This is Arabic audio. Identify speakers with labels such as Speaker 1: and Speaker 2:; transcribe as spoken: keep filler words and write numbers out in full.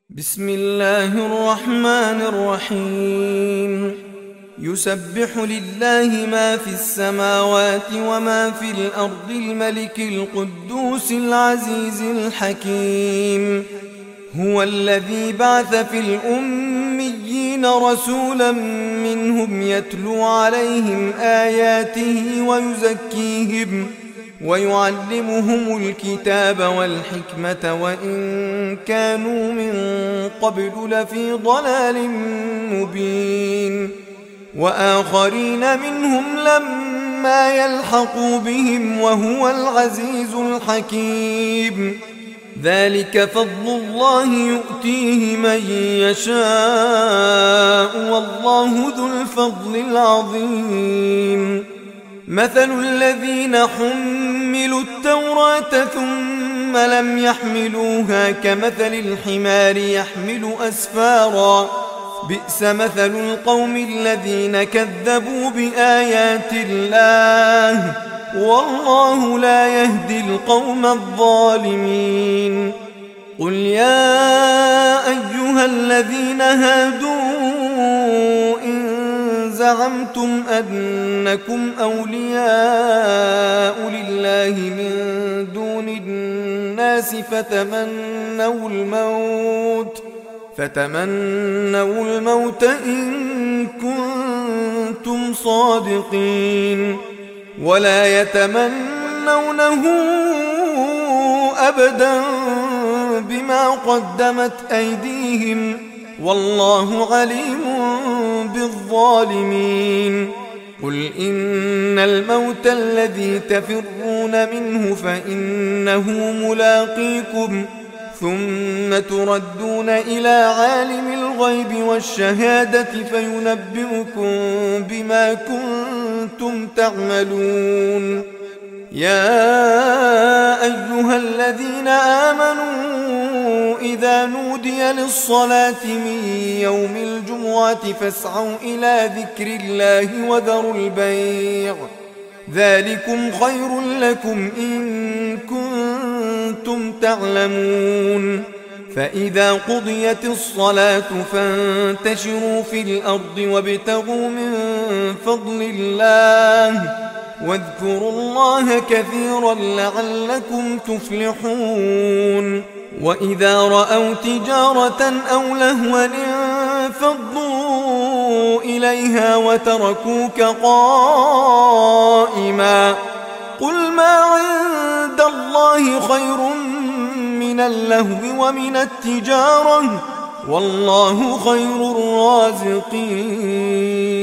Speaker 1: بسم الله الرحمن الرحيم يسبح لله ما في السماوات وما في الأرض الملك القدوس العزيز الحكيم هو الذي بعث في الأميين رسولا منهم يتلو عليهم آياته ويزكيهم ويعلمهم الكتاب والحكمة وإن كانوا من قبل لفي ضلال مبين وآخرين منهم لما يلحقوا بهم وهو العزيز الحكيم ذلك فضل الله يؤتيه من يشاء والله ذو الفضل العظيم مثل الذين حملوا التوراة ثم لم يحملوها كمثل الحمار يحمل أسفارا بئس مثل القوم الذين كذبوا بآيات الله والله لا يهدي القوم الظالمين قل يا أيها الذين هادوا إن زعمتم أنكم أولياء لله من دون الناس فتمنوا الموت فتمنوا الموت إن كنتم صادقين ولا يتمنونه أبدا بما قدمت أيديهم والله عليم بالظالمين قل إن الموت الذي تفرون منه فإنه ملاقيكم ثم تردون إلى عالم الغيب والشهادة فينبئكم بما كنتم تعملون يا أيها الذين آمنوا إذا نودي للصلاة من يوم الجمعة فاسعوا إلى ذكر الله وذروا البيع ذلكم خير لكم إن كنتم تعلمون فإذا قضيت الصلاة فانتشروا في الأرض وابتغوا من فضل الله واذكروا الله كثيرا لعلكم تفلحون وإذا رأوا تجارة أو لهوا انفضوا إليها وتركوك قائما قل ما عند الله خير من اللهو ومن التجارة والله خير الرازقين